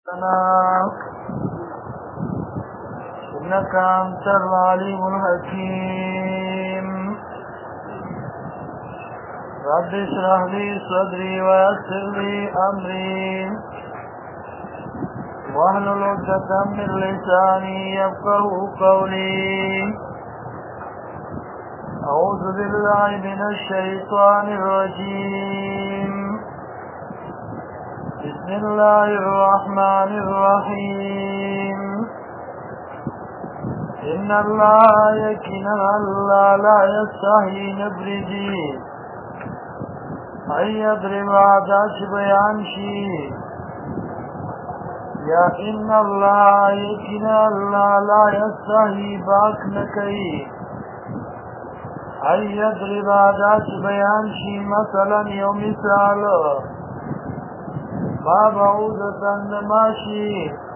إنك أنت العليم الحكيم رب اشرح لي صدري ويسر لي أمري واحلل عقدة من لساني يفقهوا قولي أعوذ بالله من الشيطان الرجيم بسم الله الرحمن الرحيم إن الله يكن الله لا يستحي نبرجي أن يضرب عداش بيان شي يا إن الله يكن الله لا يستحي باك نكي أن يضرب عداش بيان شي مثلا يوم مثال ما بعوضة ماشي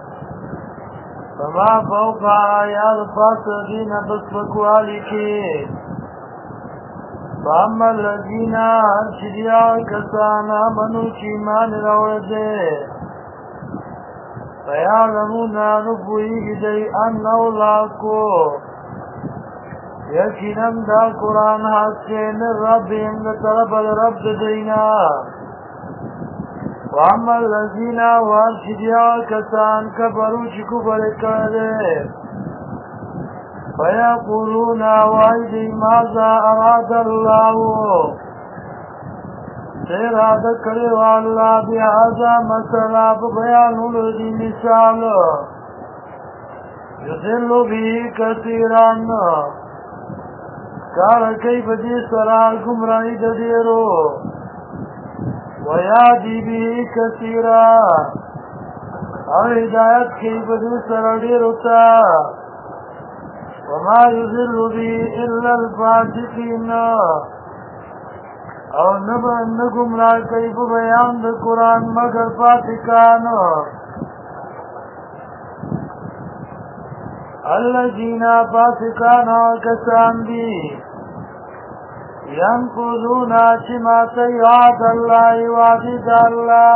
فما فوق آيات فاسدين بسبكوالك فأما الذين أرشديا كسانا منو چیمان روڑے فيعلمون نبوئي دي أنه لاكو يكينا دا قرآن حسين الرب إن طلب الرب دينا وَأَمَّا الَّذِينَ وَارْشِدِيَا كَسَانْ كَفَرُوا شِكُفَرِ كَرَدَ فَيَقُولُونَ وَأَيْدِي مَاذَا أَرَادَ اللَّهُ سِرَادَ كَرِوَ اللَّهُ بِهَذَا مَثَلًا بِبَيَانُ الْذِي مِثَالُ يُضِلُّ بِهِ كَثِيرًا کار كيف دي سرا گمراهی ددیرو وَيَهْدِي بِهِ كَثِيرًا اور ہدایت کی بدو سرڑی رتا وَمَا يُضِلُّ بِهِ إِلَّا الْفَاسِقِينَ اور نگمراہ کیف بیان دا قرآن مگر فاسقان الَّذِينَ فاسقان کسان دی ينقضون شماتي وعد الله وعد الله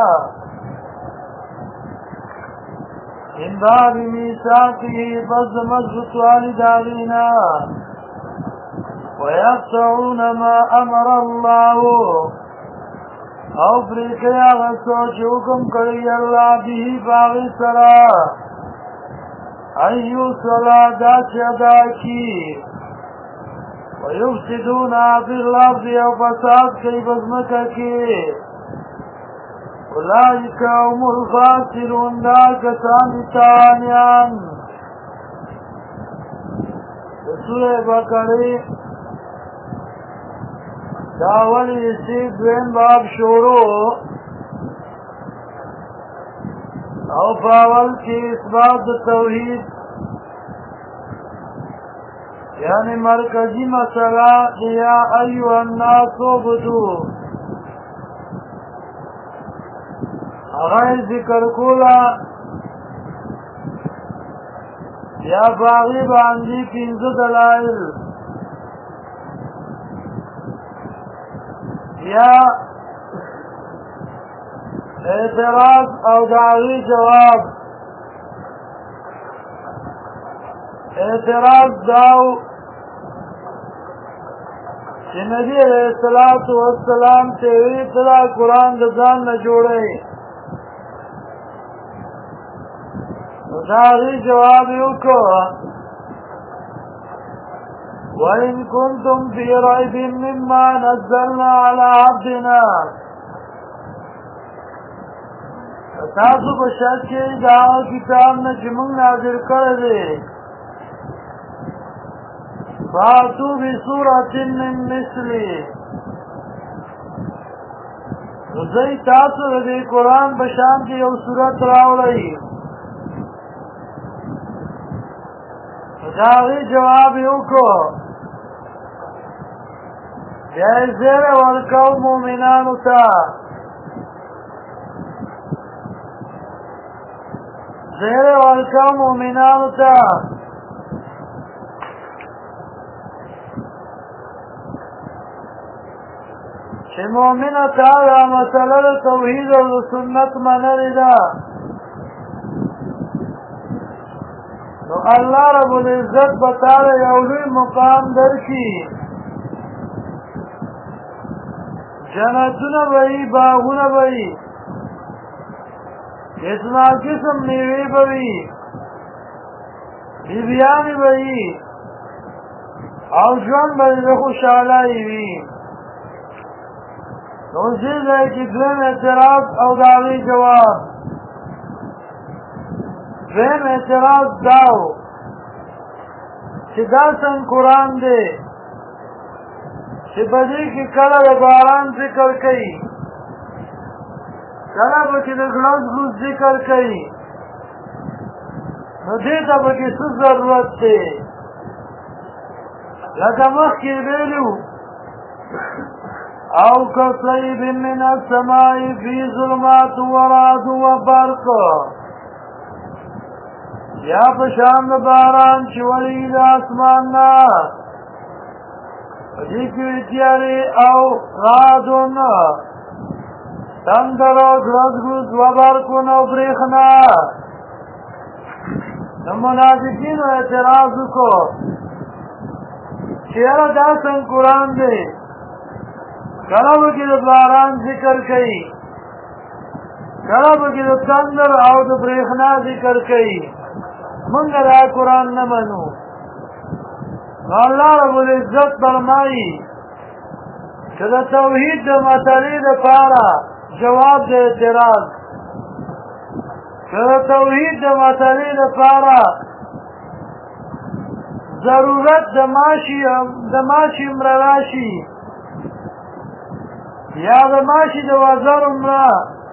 من باب ميثاقه فزمزت والدارنا ويقطعون ما أمر الله او فريقيا غسوچوكم كري الله به باغي سرا أيو صلاة داش أداكي ويفسدون في الأرض أو فساد كي بزمكك أولئك هم الخاسرون ذاك ثانيان سورة بقرة داولی سید دوین باب شروع او فاول کی اثبات توحید یعنی مرکزی مسئلہ یا ایوہ الناس عبدو اغیر ذکر کولا یا باغی باندی پینز دلائل یا اعتراض او دعوی جواب اعتراض داو کہ نبی علیہ السلام تیوی تلا قرآن دزان نہ جوڑے داغی جواب یو کو وَإِن كُنتُمْ فِي رَيْبٍ مِّمَّا نَزَّلْنَا عَلَى عَبْدِنَا تاسو بشک کے داو کتاب نے جمع نازل کر دے فَأْتُوا بِسُورَةٍ مِّن مِّثْلِهِ زئی تاسو دې قرآن بشان کې یو سورت راوړی داغی جواب یو کو یا زیر ورکو مومنانو تا زیر ورکو مومنانو تا چې مؤمنه تعالی مسله توحید او سنت منل ده نو الله رب العزت بتاله یو لوی مقام درکړي جنتونه وي باغونه وي قسمه قسم میوې وي بیبیانې وي او ژوند به د خوشحالۍ وي نو دې ځای کې دویم اعتراض او د هغې جواب دویم اعتراض دا و چې دا څنګه قرآن دی چې په دې کې کله د باران ذکر کوي کله به کې د ګړز ګوز ذکر کوي نو دې ته به کې څه ضرورت دی لکه مخکې ویلو او كصيب من السماء في ظلمات ورعد وبرق یا پشان د باران چې ولی د اسمان نه دې کې تیارې او رعدونه تندر او ګرځګوز وبرقونه او برېښنا د منافقینو اعتراض وکړو چې یاره دا څنګه قرآن دی کله به کې د باران ذکر کوي کله به کې د تندر او د برېښنا ذکر کوي موږ دا قرآن نه منو نو الله رب العزت فرمایي چې د توحید د مسلې دپاره جواب د اعتراض چې د توحید د مسلې دپاره ضرورت د ماشي مړه راشي یا د ماشي د وزر عمره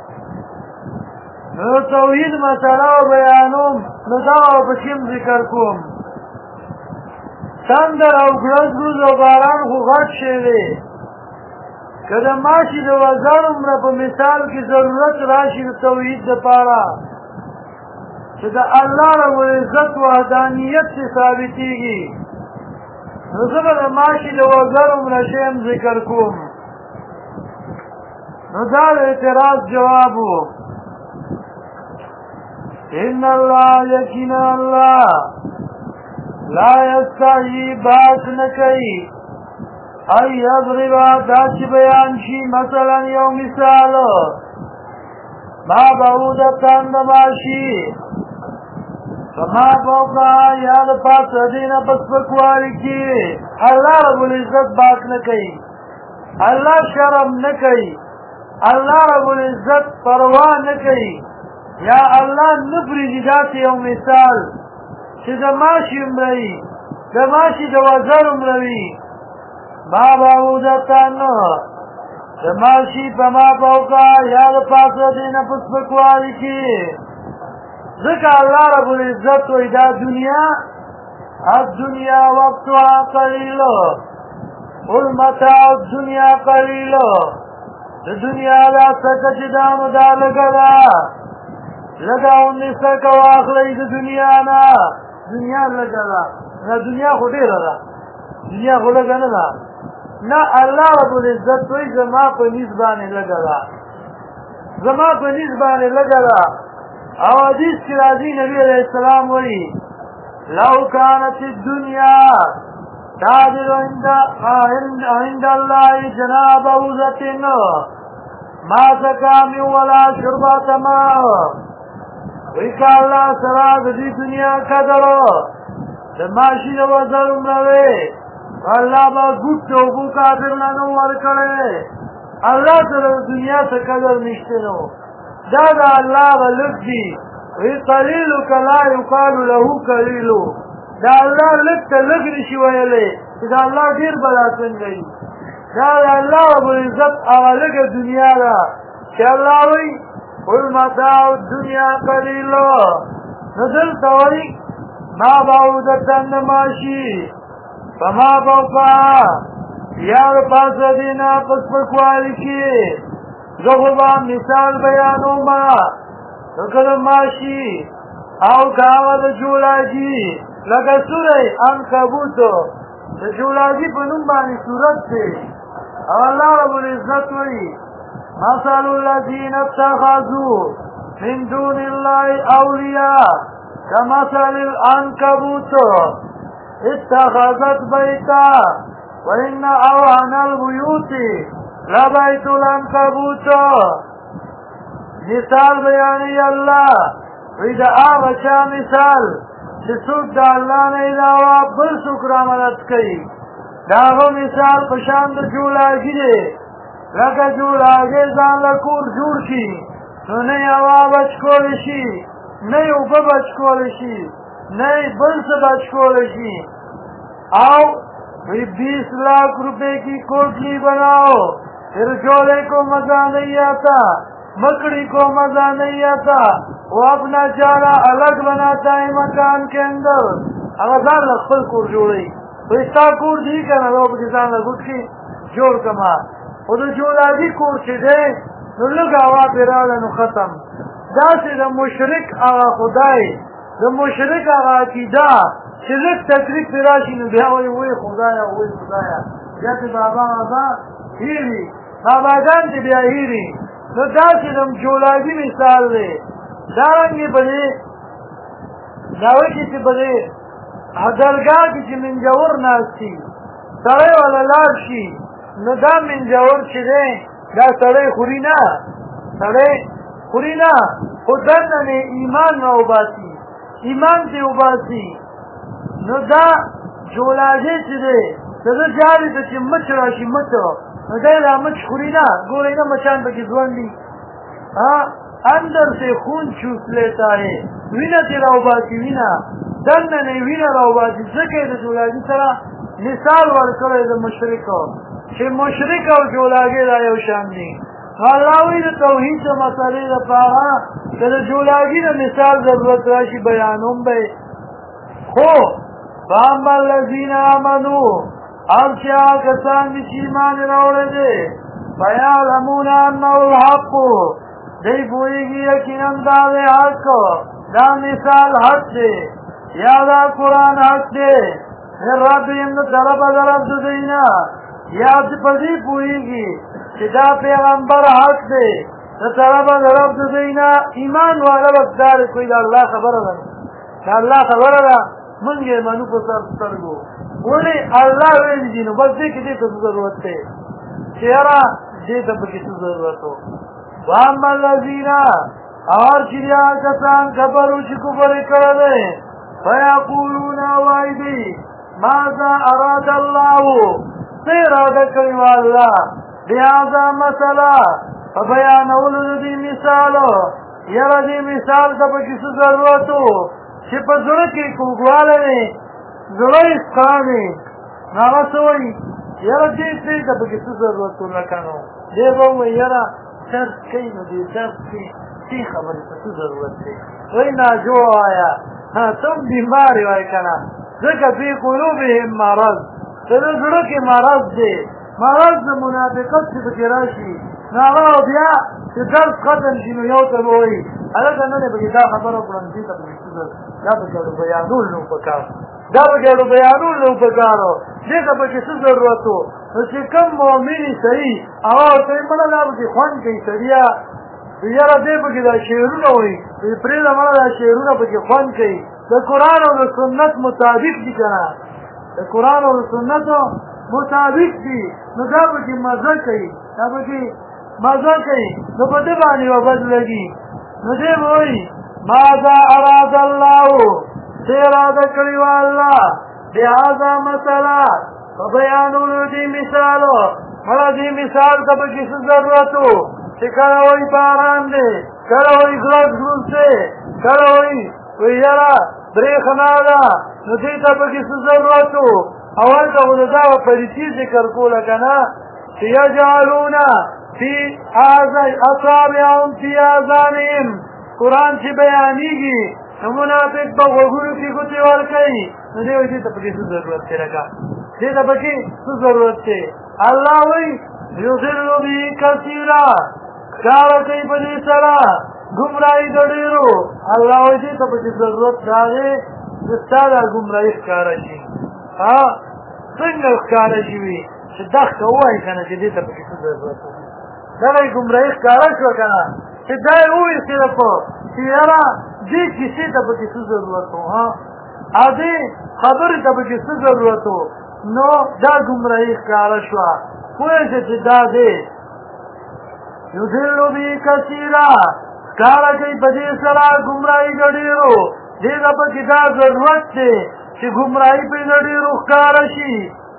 نو توحید مسله او بیانوم نو دا په کوم ذکر کوم تندر او ګرځګوز او باران خو غټ شی دی که د ماشي د وزر عمره په مثال کې ضرورت راشي د توحید دپاره چې د الله رب العزت وحدانیت چې ثابتېږي نو زه به د ماشي د وزر عمره شیم ذکر کوم نو دا د اعتراض جواب و ان الله یقینا الله لا یستحیی باس نه کوي ای یضرب دا چې بیان شي مثلا یو مثال ما بعودتن د ماشي فما فوقها یا د پاسه دینه پس پکوالي کې الله رب العزت باس نه کوي الله شرم نه کوي الله رب العزت پروا نه کوي یا الله نه پرېږدي داسې یو مثال چې د ماشي عمره د ماشي د وزر عمره وي ما بعودتن د ماشي په ما فوقه یا د پاسه دینه په سپکوالي کې ځکه الله رب العزت وایي دا دنیا الدنیا وقتها قلیل قل متاع الدنیا قلیل د دنیا دا څه چې دا نو دا لږه ده لږه اونې څه واخلئ د دنیا نه دنیا لږه ده نه دنیا خو ډېره ده دنیا خو لږه نه ده نه الله رب العزت وایي زما په نیز باندې لږه ده زما په نیز باندې لږه ده او حدیث کې راځي نبی علیه السلام وایي لو كانت الدنيا تعدل عند الله جناب بعوضة ما سقى من ولا شربة ماء وی که الله سره د دې دنیا قدر د ماشي د وزر عمره الله به ګوت د اوبو کافر نه نو ورکړی الله سره د دنیا څه قدر نشته نو دا د الله به لږ دي وی قلیلو که لا یقال له قلیلو دا الله لږ ته لږ نشي ویلی چې دا الله ډېر به دا څنګه وي دا د الله رب العزت هغه لږه دنیا ده چې الله وایي قل متاع الدنیا قلیل نو دلته وایي ما بعودتن ماشي فما فوقها یا د پاسه دې نه په سپکوالي کې زه خو به مثال بیانومه نو که د ماشي او که هغه د جولاجي لکه سوره عنکبوت د جولاجي په نوم باندې صورت دی او الله رب العزت وایي مثل الذين اتخذوا من دون الله اولیاء كمثل العنكبوت اتخذت بيتا وإن أوهن البيوت لبيت العنكبوت. مثال بیانی اللہ وید آغا چا مثال چه سوک دا اللہ نے علاوہ بل سوک را مدد کئی داغو مثال پشاند جولاگی دے لکا جولاگی زان لکور جوڑ کی نو نئی ہوا بچکولشی نئی اوبا بچکولشی نئی بل سے بچکولشی آو 20 लाख रुपए की कोठली बनाओ फिर झोले को मजा नहीं आता, मकड़ी को मजा नहीं आता, वो अपना चारा अलग बनाता है मकान के अंदर। अगर लखल कूर जोड़ी तो इसका कूर दी करना लोग किसान की जोड़ कमा वो तो जोड़ा भी कूर छिड़े तो लगावा फिरा खत्म दासे द मुशरिक आगा खुदाई द मुशरिक आगा अकीदा शिरक तकरीब फिराशी नु बिया वही खुदाया जैसे बाबा बाबा हीरी बाबा जान के बिया हीरी तो दासे दम जोड़ा भी मिसाल दे दारंगे बने दावे की बने दरगाह की मिंजावर नास्ती सड़े वाला लाशी न दा मिंजावर छिड़े दा सड़े खुरीना खुदन ने ईमान न उबासी ईमान से उबासी न दा जोलाजे छिड़े तो जारी तो चिम्मच राशि मत न दा मच खुरीना गोरे ना मचान पे जुआंडी हाँ अंदर से खून चूस लेता है वीना तेरा उबासी वीना दन नहीं वीना उबासी सके तो जोलाजी तरह मिसाल वाल करे तो मुशरिक शे मुशरिक और जोलागे लायो शानी हालावी तो तौहीद से मसले द पारा कि जोलागी ने मिसाल जरूरत राशि बयानों में हो बामल लजीना आमनू अब क्या कसान ईमान रोड़े दे बयालमूना अन्नहुल हक़ दे बोएगी यकीनन दावे हक दा मिसाल हक दे यादा कुरान हक दे रब इन तरफ देना याद पदी पूरीगी सिदा पैगंबर हक दे तरफ देना ईमान वाला वक्तार कोई अल्लाह खबर है मंगे मनु को सरगो बोले अल्लाह वेली जी बस देख दे तो जरूरत है चेहरा दे तब की जरूरत हो वामल लजीना और चिड़िया कसान खबर उसको बड़े कर दे फयकूलूना वाइदी माज़ा अराद अल्लाह से इरादा करने वाला लिहाजा मसला बयान उलदी मिसालो यरदी मिसाल तब की जरूरत हो सिर्फ जरूरत की कुगवाले ने जरूरी स्थाने नावसोई यरदी से तब की जरूरत हो रखनो देखो मैं यरा सर कहीं नदी सर की खबर की जरूरत है वही ना जो आया हाँ तुम बीमार हो कना ذکر فی قلوبهم مرض تنظر کی مرض دے مرض منافقت سے بکراشی ناغاو بیا چه درس ختم شنو یو تبوئی حالتا ننے بگی دا خبر اکرن جیتا بگیستر دا بگیرو بیانول نو پکارو دیکھا بگیستر ضرورتو چه کم مومنی صحیح آواو تیمنا لا بگی خوان کئی سریا یارا دے بگی دا شیرون ہوئی پریدا منا دا شیرون بگی خوان کئی دا قرآن و دا سنت مطابق دی کنا دا قرآن و دا سنت مطابق دی نو دا بگی مزا کئی نو پتے بانی و بد لگی نو دے بوئی ماذا اراد اللہ سے ارادہ کری و اللہ لہذا مسئلہ فبیانو دی مثالو مڑا دی مثال تا بگی ضرورتو کہ کرا ہوئی باران دے کرا ہوئی غلط گل سے کرا ہوئی ویرا بریخنا دا ندیتا بکی ضرورتو اول تا غلطا و پریتی ذکر کو لکنا سیجعلونا فی اصابعهم فی آذانهم قرآن چی بیانی گی منافق بغوگونو کی گتی ورکی ندیو دیتا بکی ضرورت تے رکا دیتا بکی ضرورت تے اللہ وی یضلو بی کثیرا کارا کئی بدی سرا گمرائی دڑیرو اللہ ویدی تا بچی ضرورت داغے دستادا گمرائی اخکارشی سنگ اخکارشی وی چه دخت ہوائی کنا چه دیتا بچی ضرورت داغی گمرائی اخکارش وکنا چه دائی اوی صرفو چه یرا دې کیسې ته پکې څه ضرورت و ها دې خبرې ته پکې څه ضرورت و نو دا ګمراهي ښکاره شوه پوهېږه چې دا دی یضل به کثیرا ښکاره کوي په دې سره ګمراهي د ډېرو دې ته پکې دا ضرورت دی چې ګمراهي پرې د ډېرو ښکاره شي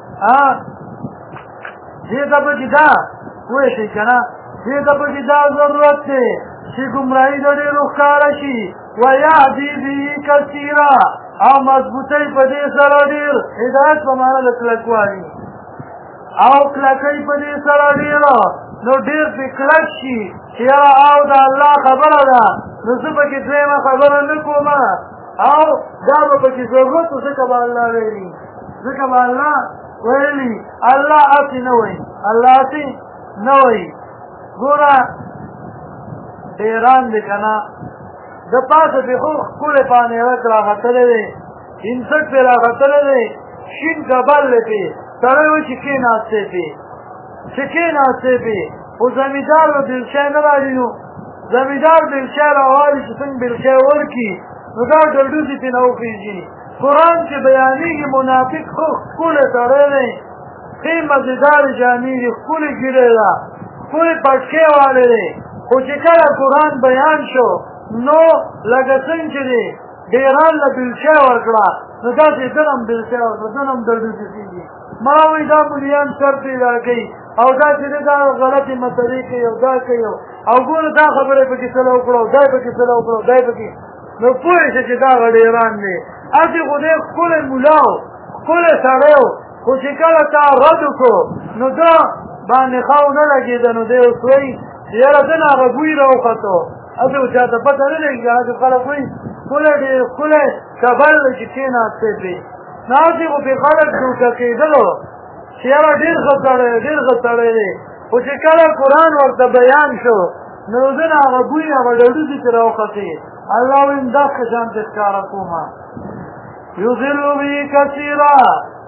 دې ته پکې دا پوه شئ که نه دې ته پکې دا ضرورت دی چې ګمراهي د ډېرو ښکاره شي ویهدي به کثیرا او مضبوطی په دې سره ډېر هدایت په معنا د کلکوالي او کلکۍ په دې سره ډېره نو ډېر پې کلک شي چې یاره او د الله خبره ده نو زه پکې دویمه خبره نه کوم او دا به پکې ضرورت و ځکه به الله ویلي ځکه به الله ویلي الله هسې نه وایي الله هسې نه وایي ګوره ډېران دی که نه د پاسه پې خو ښکلی پانیرک راختلی دی انسټ پې راختلی دی شین کبل دی پې سړی وایي چې کېناستی پې چې کېناستی پې خو زمیندار به بېلچی نه راځي نو زمیندار بېلچی راوالي چې څنګه بېلچی ورکړي نو دا ډلډوزې پې نه وخېږي قرآن چې بیانېږي منافق خو ښکلی سړی دی ښې مزېدارې جامې دي ښکلې ږیرې ده ښکلې پټکې والی دی خو چې کله قرآن بیان شو نو لکه څنګه چې دی ډېران له بېلچی ورکړه نو داسې دنم بېلچی ورکړه دنم ډلډوزې کېږي ما وایي دا ملیان سر پیدا کوي او دا چې دی دا غلطې مسلې کوي او دا کوي او ګوره دا خبره یې پکې سله وکړه او دا یې پکې سله وکړه او دا یې پکې نو پوه شه چې دا ډېران دی هسې خو دی ښکلی ملا و ښکلی سړی و خو چې کله تا رد وکړو نو دا باندې ښه ونه لګېده نو دی اوس وایي چې یاره ده نه هغه بوی را وختو هسې خو چاته پته نه لګي هسې خلک وایي ښکلی ډېر ښکلی کبل دی چې کېناستی پرې نو هسې خو پرې خلک ډوکه کېدلو چې یاره ډېر ښه سړی دی ډېر ښه سړی دی خو چې کله قرآن ورته بیان شو نو ده نه هغه بوی هغه ډډوزې چې را وختې الله وایي داسې شان ته ښکاره کومه یضل به کثیرا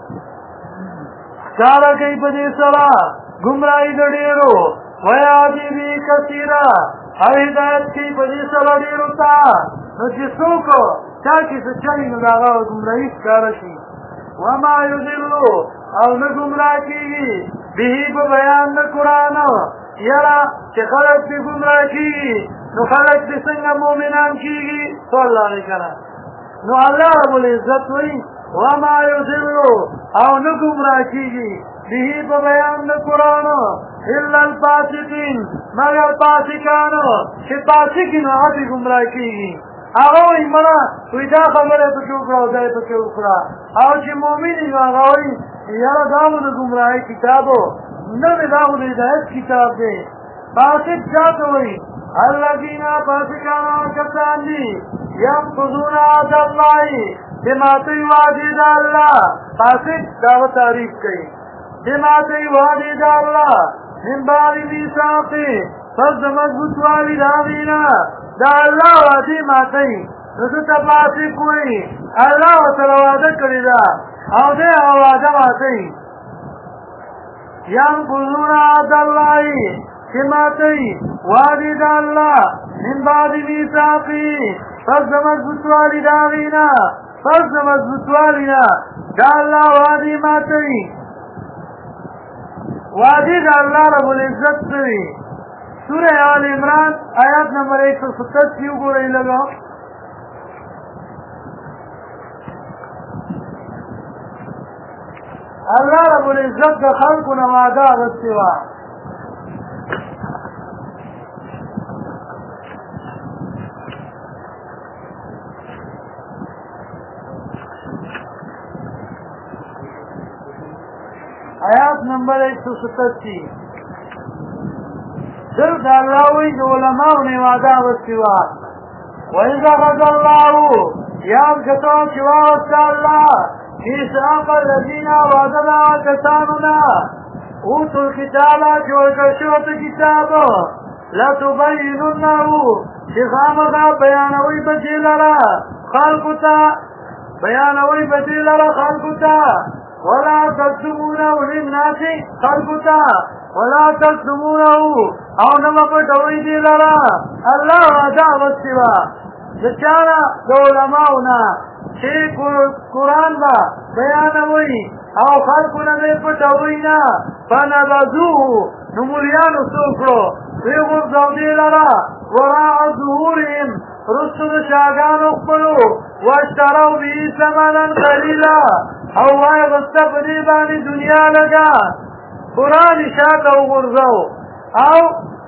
ښکاره کوي په دې سره ګمراهي د ډېرو ویهدي به کثیرا او هدایت کوي په دې سره ډېرو ته نو چې څوک چا کې څه چلي نو د هغه ګمراهي ښکاره شي وما یضلو او نه ګمراه کېږي به په بیان د قرآن یاره چې خلک پې ګمراه کېږي نو خلک پې څنګه مؤمنان کېږي سوال لارې که نه نو الله رب العزت وایي وما یضلو او نه ګمراه کېږي به په بیان د قرآن الا الفاسقین مگر فاسقانو چې فاسق نو هغه پې ګمراه کېږي هغه وایي مړه وایي دا خبره یې پکې وکړه او دا یې پکې وکړه او چې مؤمن نو هغه وایي یاره دا خو د ګمراهۍ کتاب و نه دی دا خو د هدایت کتاب دی فاسق چا ته وایي الذین فاسقان هغه کسان دي ینقضون عهد الله چې ماتوي وعدې د الله فاسق دا به تعریف کوي چې ماتوي وعدې د الله من بعد میثاقه پس د مضبوطوالي د هغې نه د الله وعدې ماتوي نو ده ته فاسق وایي الله ورسره وعده کړې ده او دی هغه وعده ماتوي ینقضون عهد الله چې ماتوي وعدې د الله من بعد میثاقه پس د مضبوطوالي د هغې نه پس د مضبوطوالي نه د الله وعدې ماتوي وعدې د الله رب العزت کوي سوره آل عمران آیات نمبر 187 وګورئ لږه الله رب العزت د خلقو نه وعده اخیستې وه آیات نمبر 187 دلته الله وایي د علماو نه وعده اخیستې وه وإذ أخذ الله یاد کتو چې واغسته الله ميثاق الذين وعدنا كساننا اوتوا الكتاب چې ورکړل شوی ته کتاب لتبیننه چې خامخا بیانوئ به دې لره خلقو ته بیانوئ به دې لره خلقو ته ولا تكتمونه للناس خلقو ته ولا تكتمونه او نه به پټوئ دې لره الله وعده اخیستې وه دچانا دولماؤنا چه قرآن با بیانوئی او خلقنا دی پتوئینا فنبذوه نمولیانو سوکرو ویغرزو دی لرا وراء ظهورهم رسد شاگانو اقبلو واشترو بی ثمنا قلیلا او وای غصب دیبانی دنیا لگا قرآن شاکو غرزو او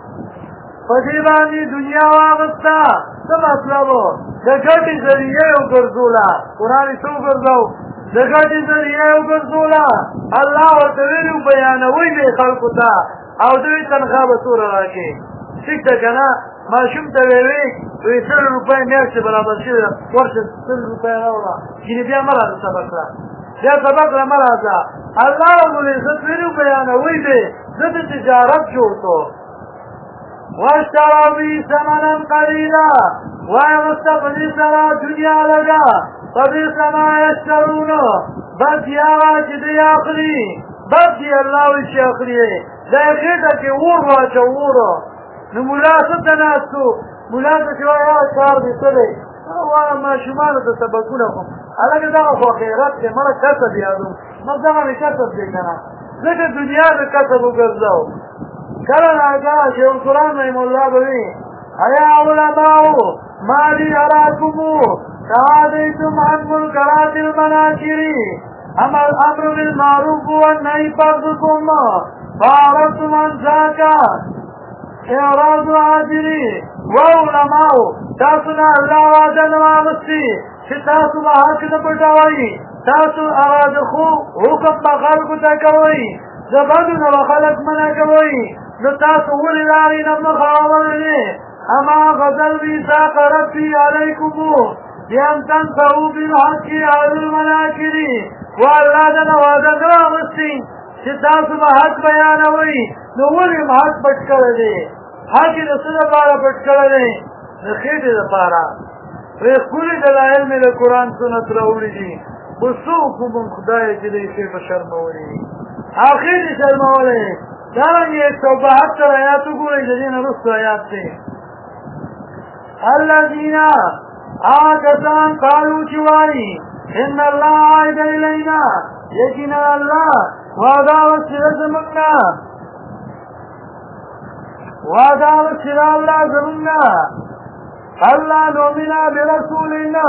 فدیبانی دنیا واغستا سب اطلبو دگتی ذریعه اگرزولا قرآن سو گرزو دگتی ذریعه اگرزولا اللہ ورطویلو بیانوی بے خلقو تا او دوی تنخواب سور راکی سکتا کنا ما شم تویوی وی 100 روپای میاشت برابر شده ورشد 100 روپای راولا کنی بیا مراد سبق را بیا سبق را مراد اللہ رب ویلو بیانوی بے زد تجارت جوتو واشتروا بی ثمنا قلیلا وایغستقلی سرا دنیا لگا فبیس ما یشترونو بس یاوا چی دی اخلی بس دی اللہ ویچی اخلی دا خیطا که اور واچا اورو نو ملاسط ناستو ملاسط شوایا کار دی سلی وانا ما شمالو تا سبکونا خون علاقه دا خو خیرت که مرا کسب یادو مزدقا می کسب دیکنا ذکر دنیا دا کسب اگرزاو کلن آگاه شیخ القرآن رحم اللہ بوی ایا علماء ما لی اراکمو تعادیتم عن منکرات المناکری الامر بالمعروف والنهی فرضکم فعرضتم عن ذاکا اعراض عاجلی و علماء تاسونا اللہ وعدن واغستی چه تاسو محاک نپٹاوئی تاسو اراد خو حکم بخلق تکوئی زبادو نوخلق منع کوئی نو تاسو ولی لاری نمخاورنی اما غزل بیساق ربی علیکمو بیان تنفعو بالحقی علی المناکری واللہ دن وعدن راغستی چه تاسو محق بیانوئی نو ولی محق پٹکر دی حقی رسول پارا پٹکر دی نخید دی پارا ریخولی دلائل میں قرآن سنت روڑی دی بسوکم خدای جلی شیف شرمولی آخر شرمولی دارنگی 172 آیاتو گولی جدین رسو آیات سے الذین آکسان قالو چوائی ان اللہ عائد الینا یقین اللہ وعداوت سر زمنا وعداوت سر اللہ زمنا اللہ نومنا برسولنا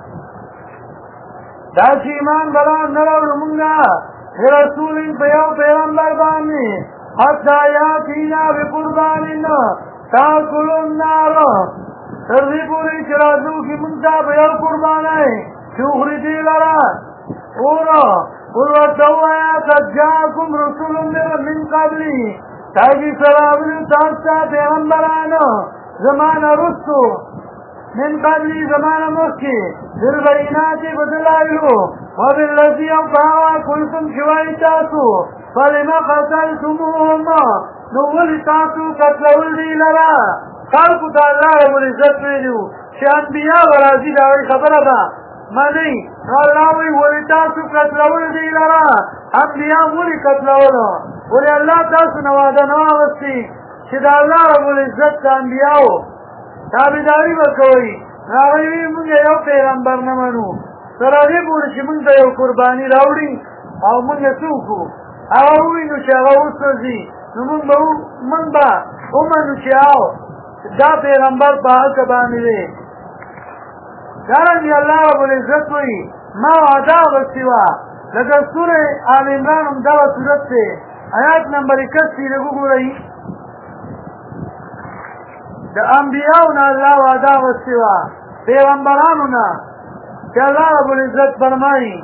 داچی ایمان بلان نرور منگا رسول پیو پیغمبر بانی حتی یاتینا بقرباننا تاکلو النار ترزی پوری چرازو کی منتا پیو قربانائی شوخری دی لرا اورا قلوتو آیا تجاکم رسول من قبلی تاکی سرابلو تاستا پیغمبرانا زمان رسو من قبلی زمان مکی بالبیناتی بدلائلو وبالذی اوقعوا کنتم شوائی تاسو فلما قتلتموهم نوولی تاسو قتلول دی لرا خلقو تا اللہ رب العزت ویلیو چه انبیاء و رازی داوی خبر دا منی اللہوی ولی تاسو قتلول دی لرا انبیاء ولی قتلولو ولی اللہ تاسو نوادا نواغستی چه دا اللہ رب العزت تا انبیاءو تابداری بکوئی راوی منگا یو پیغمبر نمانو سراغی بولی چه منگا یو قربانی راوڑی او منگا سوکو اووی نو چه اغا اوسوزی نو منگ با امنو چه آو دا پیغمبر با حق بانی دے دارنگی اللہ رب العزت وی ما وعدا بسیوا لگا سور آل عمران امداوا صورت سے آیات نمبر 81 لگو گو رہی دا انبیاؤنا اللہ وعدا بسیوا پیغمبرانونا کہ اللہ رب العزت فرمائی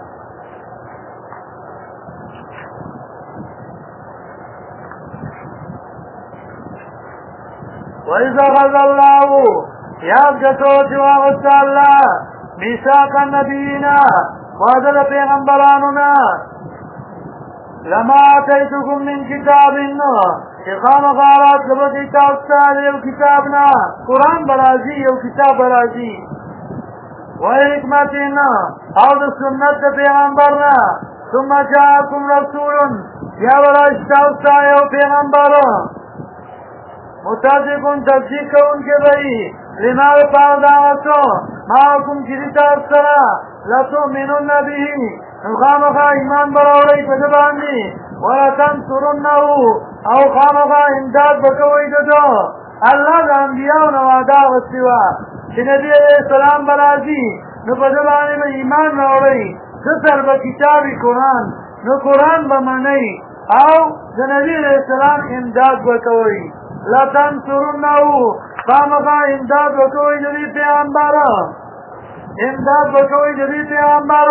وَإِذَا غَزَ اللَّهُ یاد کتو چواغتا اللہ میثاق النبینا وعدد پیغمبرانونا لما آتیتکم من کتابنا اقام غارات لبتی تاکتال یو کتابنا قرآن برازی یو کتاب برازی وحکمتنا او دا سنت پیغمبرنا ثم جاءکم رسول یا براشتاوستا یو پیغمبر متعدقون تصدیق کون کے بھئی لما پارداوتو ما حکم کړی تاسو سره لتؤمنن به خامخا ایمان براوړی په دې باندې ولتنصرنه او خامخا امداد وکوي دته الله د انبیاء نو وعده وکړه چې نبی علیہ السلام برازي نو په دې باندې ایمان راوړی ستر به کتاب قرآن نو قرآن به منئ او د نبی علیہ السلام امداد وکوي لتنصرنه خامخا امداد وکوي د پیغمبر امداد وکوي د پیغمبر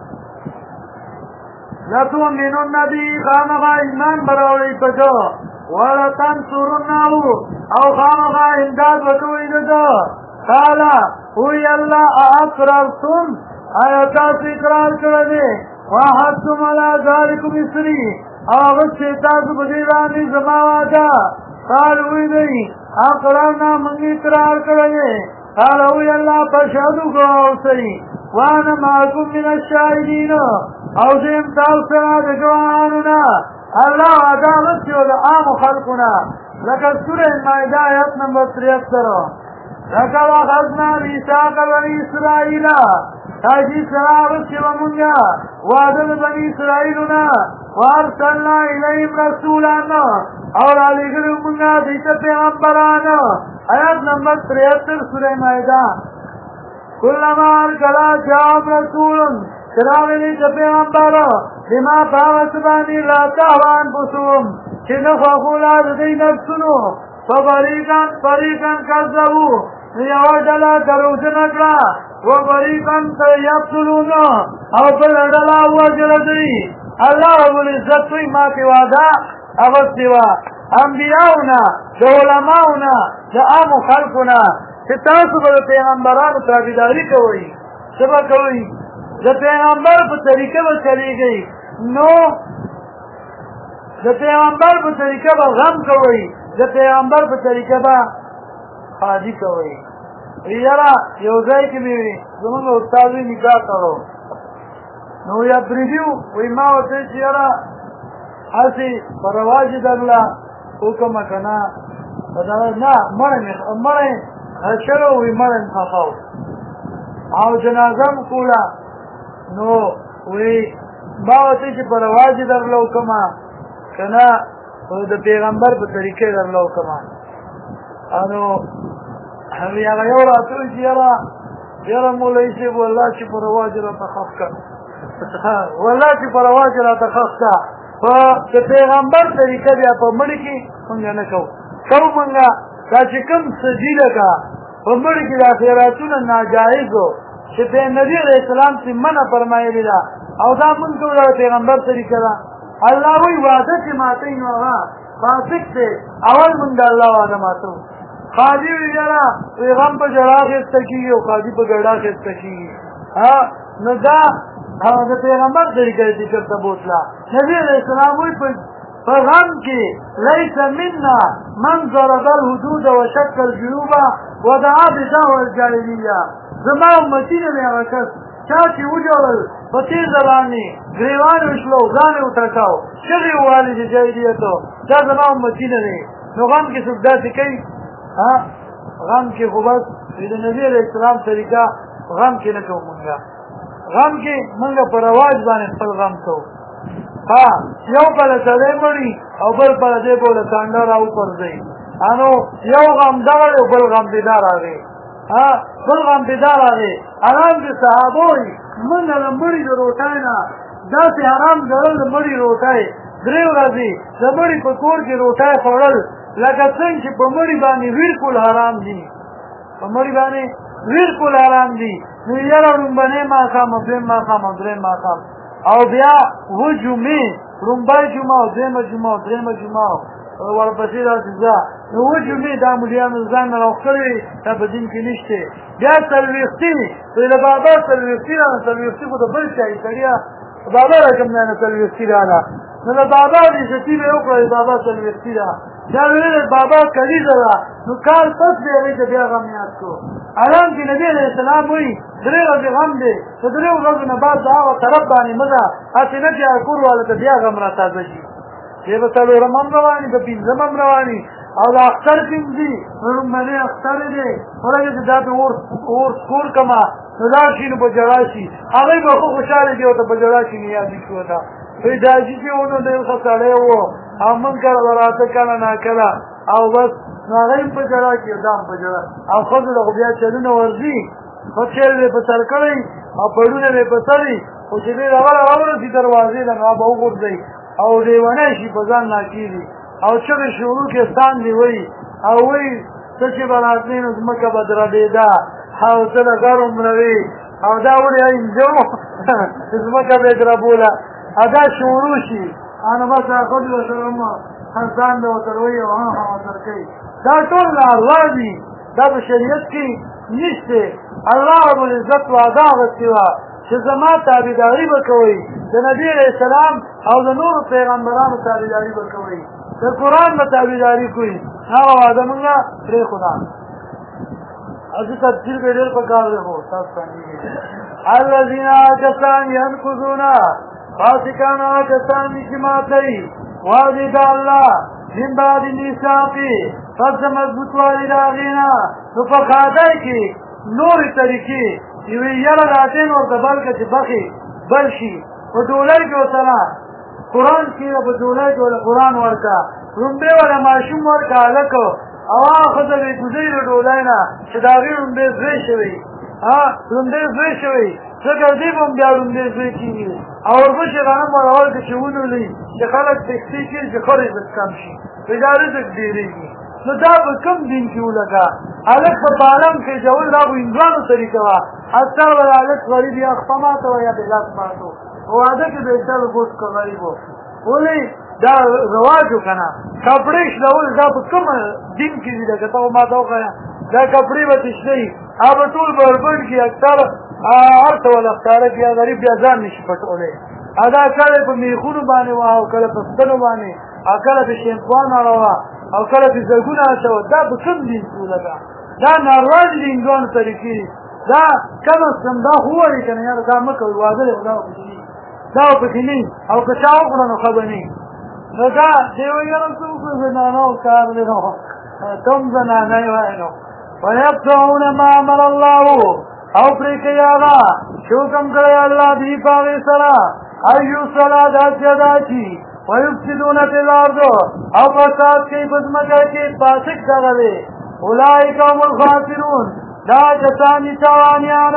لتؤمنن به خامخا ایمان براوړی پکو ولتنصرنه او خامخا امداد وکوي دته قال وی الله اقررتم آیا تاسو اقرار کړی واحدتم على ذلكم اسري او غشي تاسو په دې باندې زما وعده قال وی دی اقررنا من اقرار کړی قال وی الله فشهدوا غوثي وانا معكم من الشاهدين او زم تاسو سره د ګوانونه الله وعده وکړو د عام خلقنا لکه سوره مائده آیت نمبر 73 لکه واخذنا ميثاق بني اسرائيل تاجي سره وکړو مونږه وعده بني اسرائيلنا وارسلنا اليهم رسولا اور علیګو مونږه د پیغمبرانو آیت نمبر 73 سوره مائده كلما ارسل جاء رسول شراغلی که پیغمبر لما پاوسبانی لا تهوان بسوم چه نخوخولا دی نفسونو فبریقا کذبو یو ډلا دروژن اکړه و بریقا یقتلون او بل ډلا وجل دی الله رب العزت وی ما کی وعده اغسوا انبیاؤنا د علماؤنا د عام خلقنا چې تاسو به پیغمبرانو تابعداري کوئ څه به کوئ د پیغمبر په طریقه به چلیږئ نو د پیغمبر په طریقه به غم کوئ د پیغمبر په طریقه به حاجی کوئ یاره یو ځای کې مې زمونږ استاد وی نکاح کړو نو یا پریډیو وی ما ورته چې یاره هسې په رواج درله وکړمه که نه نه مړی شلو وی مړی خښو او جنازه م کوله نو وی ما ورته چې په رواج درله وکړمه که نه د پیغمبر په طریقې درله وکړمه نو هغه یو راته وایي چې یاره مولوي صاحب والله چې په رواج راته خښ کړه والله چې په رواج راته خښ کړه په د پیغمبر طریقه بیا په مړي کې مونږ نه کوو مونږ دا چې کوم سجي لکه په مړي کې دا خیراتونه ناجایز و چې نبي علیه السلام چې منع فرمایلې ده او دا مونږ کوو د پیغمبر طریقه ده الله وایي وعده چې ماتوي نو هغه فاسق دی اول مونږ د الله وعده ماتو قاضي وی یاره وی غم په ژړا اخیسته کېږي او قاضي په ګډا اخیسته کېږي نو دا د پیغمبر طریقه دې چېرته بوتله نبي علیه السلام وایي په غم کې لیس منا من ضرب الحدود وشک الجیوب ودعا بدعوى الجاهلیه زما امتي نه دی هغه کس چا چې وجوړل په تیزه باندې ګریوان وشلو ځان یې وټکاو چغې ووهلې چې جاهلیتو دا زما امتي نه دی نو غم کې څوک داسې کوي غم کې خو بس د نبي علیه السلام طریقه غم کې نه کوو مونږ غم کې مونږ په رواج باندې خپل غم کوو یو بله سړی مړي او بل بله دی بوله ټانډه راوپرځوي نو یو غم دغه دی بل غم دیدا راغی بل غم دیدا راغی حرام د صحابه وایي مونږ د مړي د روټۍ نه داسې حرام ګڼل د مړي روټۍ درې ورځې د مړي په کور کې روټۍ خوړل لکه څنګه چې په مړي باندې ویر کول حرام دي په مړي باندې ویر کول حرام دي نو یاره لومبنۍ ماښام او دویم ماښام او درېیم ماښام او بیا و جمعې لومبۍ جمعه او دویمه جمعه او درېیمه جمعه ورپسې داسې ځه نو و جمعې دا ملیانو ځان نه راوښکړې دا په دین کې نشته بیا څلوېښتي د بابا څلوېښتي رانه څلوېښتي خو د بل چا سړیه بابا رقم دی نه څلوېښتي رانه نو د بابا عزتي به یې وکړه بابا څلوېښتي ده دا ویل بابا کلیزه ده نو کال پس دی هغې ته بیا غم یاد کړو حالان کې نبي علیه السلام وایي درې ورځې غم دی د درې ورځو نه بعد د هغه طرف باندې مه ځه هسې نه چې کور والا ته بیا غم را تازه شي دی به څلورم هم رواني د پنځم هم رواني او دا اختر پینځي رومبنې اختر دی ورګه چې دا ته اور سکور کما نو دا شي نو په جړا شي هغه به خو خوشاله دی او ته په جړا شي نه یاد شو دا وی دا چې ونه ډېر خطرې وو او من کړه وراته کنه نه کړه او بس هغه په جړا کې دام په جړا او خو دا بیا چلونه ورځي خو چې په سر کړی او پړونه په سري او چې دې راغله اورې دروازې له هغه وګورځي او دیوانه شي په ځان ناکېږي او چې شروع کې ستان دی وای او وای چې بلاتین زمکه بدر دیدا او څه غرم روي او دا ولې انجو زمکه بدر بولا ادا شروع شي انا ما تاخذ وسلم خزان له تروي او ها درکې دا ټول الله دی دا په شریعت کې نشته الله رب العزت وعده وکړه چې زما تابعداري وکوي د نبی رسول او د نور پیغمبرانو تابعداري وکوي د قران په تابعداري کوي هغه وعده موږ پرې خدا اځه تفسیر به ډېر پکار دی هو تاسو باندې الذين كسان ينقذون فاسقان كسان چې ماتي وعده الله من بعد میثاقی پس مضبوط والی راغینا نو په خادای کې نور طریقې یوه یاله راتین او د بلکې چې بخي بلشي په ډولر کې وتلا قران کې په ډولر کې قران ورکا رومبه ولا ماشوم ورکا لکه او هغه د دې ډولاینا چې دا رومبه زوی شوی رومبه زوی شوی څنګه دې بم بیا رومبه زوی کیږي او ورغه غنم ورول چې ونولې چې خلک تکسي کې چې خوري کم شي اداره دې دیږي نو دا په کوم دین کې ولګا الک په عالم کې جوړ لا وینځانو طریقه وا اثر ولا الک غریب یا خپمات او یا بلاک ماتو او اده کې به څل ګوت کو غریبو ولې دا رواجو کنه کپڑے شلول دا په کوم دین کې دي دا ته ما دا غیا دا کپڑے به تشني اوبه ټول بربند کې اکثر ارته ولا اختار کې غریب بیا ځان نشي پټولې ادا کله په میخونو باندې او کله په ستنو باندې اکله په شیمپوان راوا او کله په زګونه شو دا په کوم دین ولګا دا ناروغ دین ګون طریقې دا کله څنګه هوړي کنه یار دا مکه واده دا په دیني او که چاو کړو خبرني نو دا دیو یو څه نه نو کار نه تم زنا نه وایو ويبتغون ما امر الله او پریکیاغا شوکم کرے اللہ بھی پاوی سرا ایو صلاة اجداتی ویفسدون فی الارض او فساد کی بزمکہ کی پاسک دغلے اولئک هم الخاسرون دا جسانی تاوانیان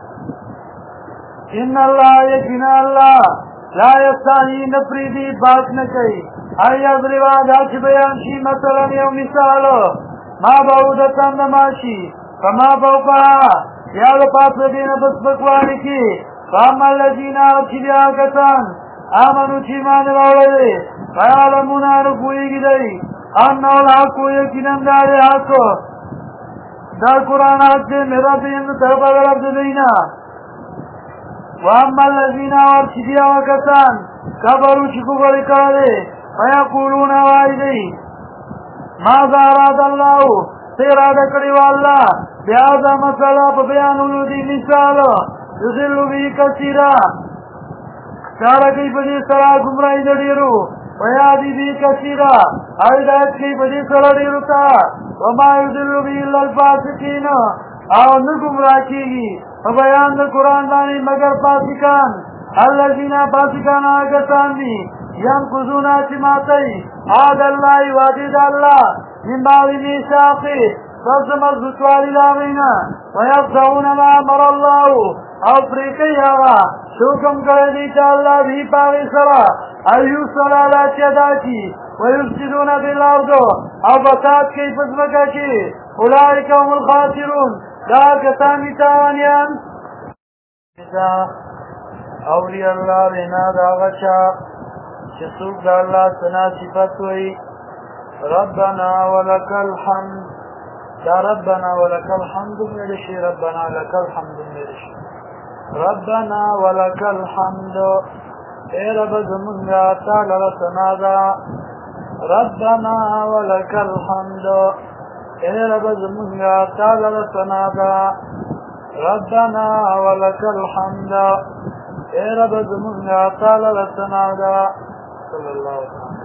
ان اللہ یقین اللہ لا یستحی نفریدی بات نکی ای اضربا دا چی بیان شی مثلا یو مثال ما باودتان دماشی فما فوقها یا دا پاس دینا بس بکوانی کی فاما اللذین آچی بیا کتان آمنو چی مان راوڑے فیعلمون آنکوئی گی دی انہو الحقو یکنن داری حقو دا قرآن حق دے میرا بین طرف اگر عبد دینا واما اللذین آچی بیا کتان کبرو چکو برکارے فیقولون آوائی دی ماذا اراد اللہ سیرادہ کڑی واللہ بیازا مسئلہ پا بیانولو دی مثال یذلو بی کثیرہ چارہ کئی بدی سرا گمرائی دیرو ویادی بی کثیرہ ایدایت کئی بدی سرا دیرو تا وما یذلو بی اللہ الفاسقین او نگمراہ کی گی بیان دا قرآن دانی مگر فاسقان الذین فاسقان آگتان دی ينقضون اتماتي عاد الله وعدد الله من بعد ميثاقه فزم الزتوال لاغينا ويقضون ما امر الله او فريقيها شوكم قرديت الله به باغي سرا ايو صلالات يداتي ويفسدون بالارض او بسات كيف ازمكاكي اولئك هم الخاسرون دا كتاني تاوانيان اولی الله لنا دا غشا چسوک دا اللہ سنا صفت ہوئی ربنا ولک الحمد دا ربنا ولک الحمد میرشی ربنا لک الحمد میرشی ربنا ولک الحمد اے رب زمانگا تعالی رسنا دا ربنا ولک الحمد اے رب زمانگا تعالی رسنا دا ربنا ولک الحمد اے رب زمانگا تعالی رسنا دا صلی اللہ علیہ وسلم